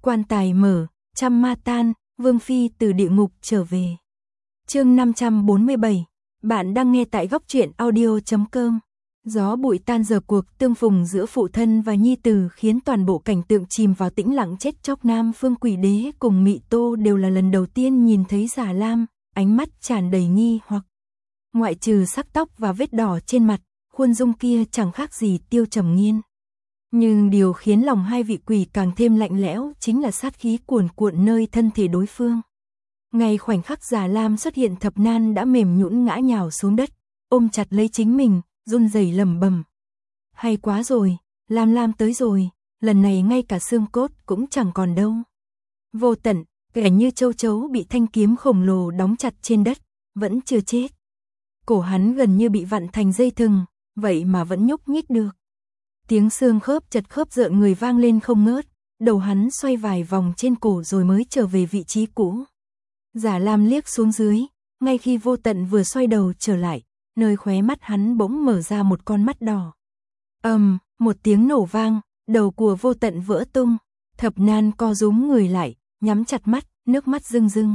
Quan tài mở, trăm ma tan, Vương Phi từ địa ngục trở về. Chương 547, bạn đang nghe tại góc truyện audio.com. Gió bụi tan giờ cuộc tương phùng giữa phụ thân và nhi tử khiến toàn bộ cảnh tượng chìm vào tĩnh lặng chết chóc. Nam Phương Quỷ Đế cùng Mị Tô đều là lần đầu tiên nhìn thấy Già Lam, ánh mắt tràn đầy nghi hoặc. Ngoại trừ sắc tóc và vết đỏ trên mặt, khuôn dung kia chẳng khác gì Tiêu Trầm Nghiên. Nhưng điều khiến lòng hai vị quỷ càng thêm lạnh lẽo chính là sát khí cuồn cuộn nơi thân thể đối phương. Ngay khoảnh khắc Già Lam xuất hiện, Thập Nan đã mềm nhũn ngã nhào xuống đất, ôm chặt lấy chính mình, run rẩy lẩm bẩm. Hay quá rồi, Lam tới rồi, lần này ngay cả xương cốt cũng chẳng còn đâu. Vô Tận, kẻ như châu chấu bị thanh kiếm khổng lồ đóng chặt trên đất, vẫn chưa chết. Cổ hắn gần như bị vặn thành dây thừng, vậy mà vẫn nhúc nhích được. Tiếng xương khớp chật khớp rợn người vang lên không ngớt, đầu hắn xoay vài vòng trên cổ rồi mới trở về vị trí cũ. Già Lam liếc xuống dưới, ngay khi Vô Tận vừa xoay đầu trở lại, nơi khóe mắt hắn bỗng mở ra một con mắt đỏ. Một tiếng nổ vang, đầu của Vô Tận vỡ tung, Thập Nan co rúm người lại, nhắm chặt mắt, nước mắt rưng rưng.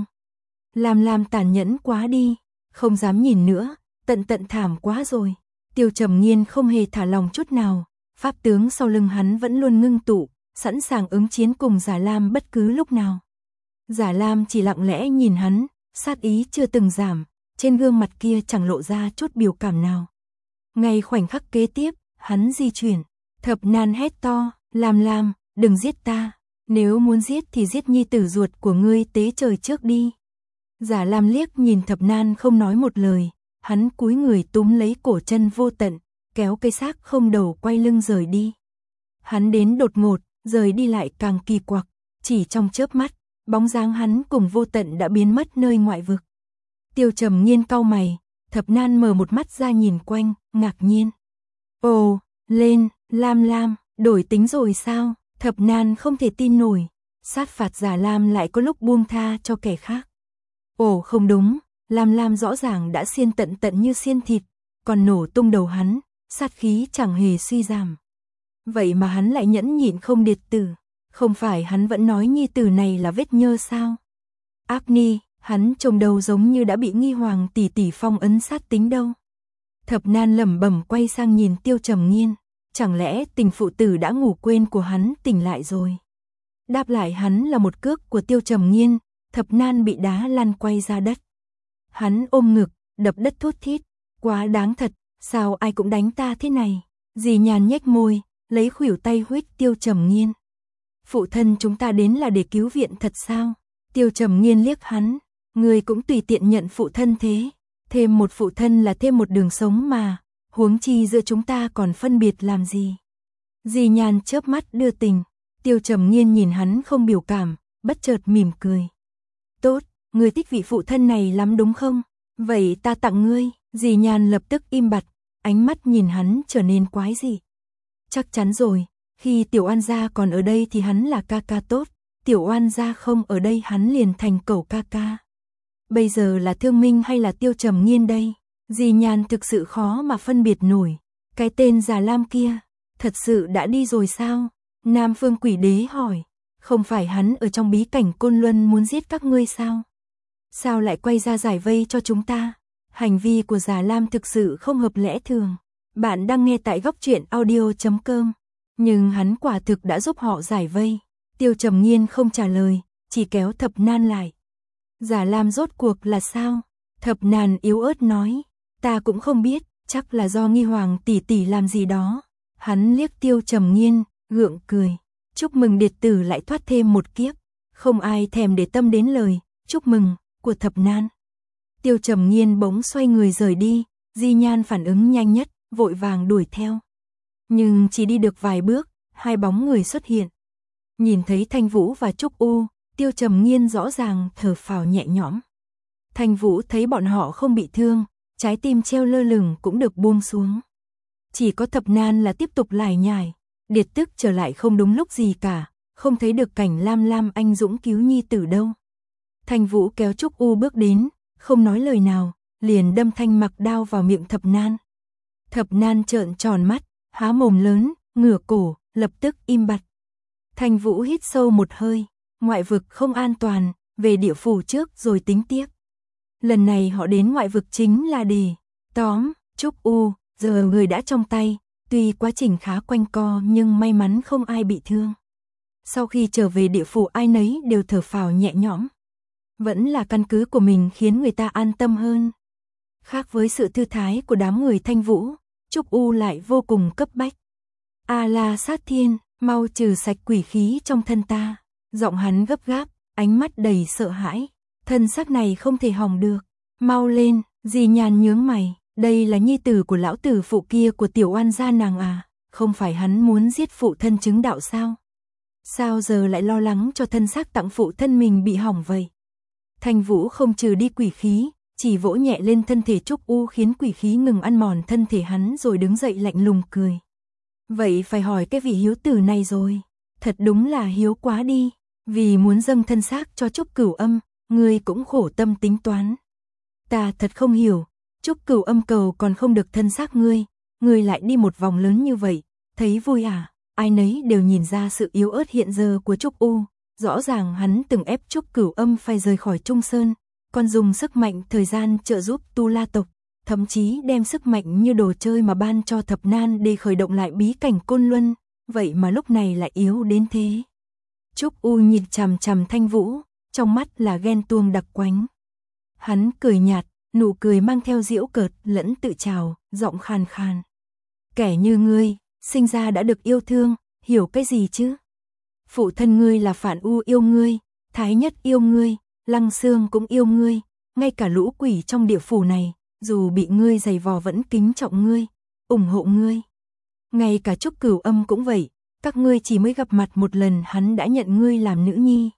Lam tàn nhẫn quá đi, không dám nhìn nữa, tận thảm quá rồi. Tiêu Trầm Nghiên không hề thả lòng chút nào, pháp tướng sau lưng hắn vẫn luôn ngưng tụ, sẵn sàng ứng chiến cùng Già Lam bất cứ lúc nào. Già Lam chỉ lặng lẽ nhìn hắn, sát ý chưa từng giảm, trên gương mặt kia chẳng lộ ra chút biểu cảm nào. Ngay khoảnh khắc kế tiếp, hắn di chuyển, Thập Nan hét to, Lam, đừng giết ta, nếu muốn giết thì giết nhi tử ruột của ngươi tế trời trước đi. Già Lam liếc nhìn Thập Nan không nói một lời, hắn cúi người túm lấy cổ chân Vô Tận, kéo cây xác không đầu quay lưng rời đi. Hắn đến đột ngột, rời đi lại càng kỳ quặc, chỉ trong chớp mắt, bóng dáng hắn cùng Vô Tận đã biến mất nơi ngoại vực. Tiêu Trầm Nghiên cau mày, Thập Nan mở một mắt ra nhìn quanh, ngạc nhiên. Ồ, lên, Lam, đổi tính rồi sao? Thập Nan không thể tin nổi, sát phạt Già Lam lại có lúc buông tha cho kẻ khác. Ồ không đúng, Lam rõ ràng đã xiên tận như xiên thịt, còn nổ tung đầu hắn, sát khí chẳng hề suy giảm. Vậy mà hắn lại nhẫn nhịn không điệt tử, không phải hắn vẫn nói nhi tử này là vết nhơ sao? Ác ni, hắn trông đầu giống như đã bị Nghi Hoàng tỷ phong ấn sát tính đâu. Thập Nan lẩm bẩm quay sang nhìn Tiêu Trầm Nghiên, chẳng lẽ tình phụ tử đã ngủ quên của hắn tỉnh lại rồi? Đáp lại hắn là một cước của Tiêu Trầm Nghiên, Thập Nan bị đá lăn quay ra đất. Hắn ôm ngực, đập đất thút thít, quá đáng thật, sao ai cũng đánh ta thế này? Dì Nhàn nhếch môi, lấy khuỷu tay huých Tiêu Trầm Nghiên. Phụ thân chúng ta đến là để cứu viện thật sao? Tiêu Trầm Nghiên liếc hắn, người cũng tùy tiện nhận phụ thân thế, thêm một phụ thân là thêm một đường sống mà, huống chi giữa chúng ta còn phân biệt làm gì? Dì Nhàn chớp mắt đưa tình, Tiêu Trầm Nghiên nhìn hắn không biểu cảm, bất chợt mỉm cười. Tốt, ngươi thích vị phụ thân này lắm đúng không? Vậy ta tặng ngươi. Dì Nhàn lập tức im bặt, ánh mắt nhìn hắn trở nên quái dị. Chắc chắn rồi, khi Tiểu Oan gia còn ở đây thì hắn là ca ca tốt, Tiểu Oan gia không ở đây hắn liền thành cẩu ca ca. Bây giờ là Thương Minh hay là Tiêu Trầm Nghiên đây? Dì Nhàn thực sự khó mà phân biệt nổi. Cái tên Già Lam kia, thật sự đã đi rồi sao? Nam Phương Quỷ Đế hỏi, không phải hắn ở trong bí cảnh Côn Luân muốn giết các ngươi sao? Sao lại quay ra giải vây cho chúng ta? Hành vi của Già Lam thực sự không hợp lẽ thường. Bạn đang nghe tại góc truyện audio.com. Nhưng hắn quả thực đã giúp họ giải vây. Tiêu Trầm Nghiên không trả lời, chỉ kéo Thập Nan lại. Già Lam rốt cuộc là sao? Thập Nan yếu ớt nói, ta cũng không biết, chắc là do Nghi Hoàng tỷ làm gì đó. Hắn liếc Tiêu Trầm Nghiên, gượng cười. Chúc mừng điệt tử lại thoát thêm một kiếp. Không ai thèm để tâm đến lời chúc mừng của Thập Nan. Tiêu Trầm Nghiên bỗng xoay người rời đi, Di Nhan phản ứng nhanh nhất, vội vàng đuổi theo. Nhưng chỉ đi được vài bước, hai bóng người xuất hiện. Nhìn thấy Thanh Vũ và Trúc U, Tiêu Trầm Nghiên rõ ràng thở phào nhẹ nhõm. Thanh Vũ thấy bọn họ không bị thương, trái tim treo lơ lửng cũng được buông xuống. Chỉ có Thập Nan là tiếp tục lải nhải, điệt tức trở lại không đúng lúc gì cả, không thấy được cảnh Lam anh dũng cứu nhi tử đâu. Thanh Vũ kéo Trúc U bước đến, không nói lời nào, liền đâm thanh mặc đao vào miệng Thập Nan. Thập Nan trợn tròn mắt, há mồm lớn, ngửa cổ, lập tức im bặt. Thanh Vũ hít sâu một hơi, ngoại vực không an toàn, về địa phủ trước rồi tính tiếp. Lần này họ đến ngoại vực chính là để tóm Trúc U, giờ người đã trong tay, tuy quá trình khá quanh co nhưng may mắn không ai bị thương. Sau khi trở về địa phủ ai nấy đều thở phào nhẹ nhõm. Vẫn là căn cứ của mình khiến người ta an tâm hơn. Khác với sự thư thái của đám người Thanh Vũ, Trúc U lại vô cùng cấp bách. A La Sát Thiên, mau trừ sạch quỷ khí trong thân ta. Giọng hắn gấp gáp, ánh mắt đầy sợ hãi. Thân xác này không thể hỏng được. Mau lên, Di Nhan nhướng mày. Đây là nhi tử của lão tử phụ kia của tiểu oan gia nàng à. Không phải hắn muốn giết phụ thân chứng đạo sao? Sao giờ lại lo lắng cho thân xác tặng phụ thân mình bị hỏng vậy? Thanh Vũ không trừ đi quỷ khí, chỉ vỗ nhẹ lên thân thể Trúc U khiến quỷ khí ngừng ăn mòn thân thể hắn rồi đứng dậy lạnh lùng cười. Vậy phải hỏi cái vị hiếu tử này rồi. Thật đúng là hiếu quá đi. Vì muốn dâng thân xác cho Trúc Cửu Âm, ngươi cũng khổ tâm tính toán. Ta thật không hiểu, Trúc Cửu Âm cầu còn không được thân xác ngươi lại đi một vòng lớn như vậy, thấy vui à? Ai nấy đều nhìn ra sự yếu ớt hiện giờ của Trúc U, rõ ràng hắn từng ép Trúc Cửu Âm phải rời khỏi Trung Sơn, còn dùng sức mạnh thời gian trợ giúp Tu La tộc, thậm chí đem sức mạnh như đồ chơi mà ban cho Thập Nan để khởi động lại bí cảnh Côn Luân, vậy mà lúc này lại yếu đến thế. Trúc U nhìn chằm chằm Thanh Vũ, trong mắt là ghen tuông đặc quánh. Hắn cười nhạt, nụ cười mang theo giễu cợt lẫn tự trào, giọng khàn khàn. Kẻ như ngươi, sinh ra đã được yêu thương, hiểu cái gì chứ? Phụ thân ngươi là Phản U yêu ngươi, Thái Nhất yêu ngươi, Lăng Xương cũng yêu ngươi, ngay cả lũ quỷ trong địa phủ này, dù bị ngươi giày vò vẫn kính trọng ngươi, ủng hộ ngươi. Ngay cả Trúc Cửu Âm cũng vậy, các ngươi chỉ mới gặp mặt một lần hắn đã nhận ngươi làm nữ nhi.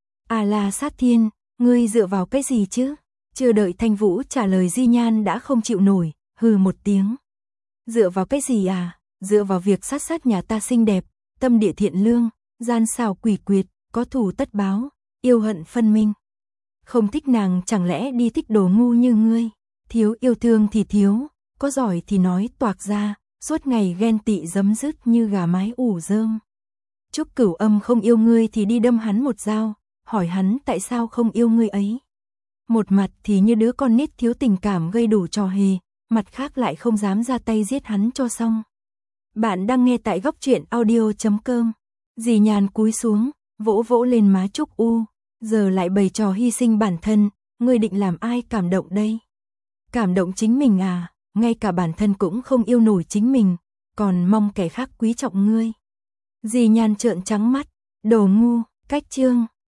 A La Sát Thiên, ngươi dựa vào cái gì chứ? Chưa đợi Thanh Vũ trả lời Di Nhan đã không chịu nổi, hừ một tiếng. Dựa vào cái gì à? Dựa vào việc sát sát nhà ta xinh đẹp, tâm địa thiện lương, gian xảo quỷ quyệt, có thù tất báo, yêu hận phân minh. Không thích nàng chẳng lẽ đi thích đồ ngu như ngươi? Thiếu yêu thương thì thiếu, có giỏi thì nói toạc ra, suốt ngày ghen tị giấm dứt như gà mái ủ rơm. Trúc Cửu Âm không yêu ngươi thì đi đâm hắn một dao, hỏi hắn tại sao không yêu ngươi ấy. Một mặt thì như đứa con nít thiếu tình cảm gây đủ trò hề, mặt khác lại không dám ra tay giết hắn cho xong. Bạn đang nghe tại góc truyện audio.com. Dì Nhàn cúi xuống, vỗ vỗ lên má Trúc U, giờ lại bày trò hy sinh bản thân, ngươi định làm ai cảm động đây? Cảm động chính mình à, ngay cả bản thân cũng không yêu nổi chính mình, còn mong kẻ khác quý trọng ngươi. Dì Nhàn trợn trắng mắt, đồ ngu, cách chương.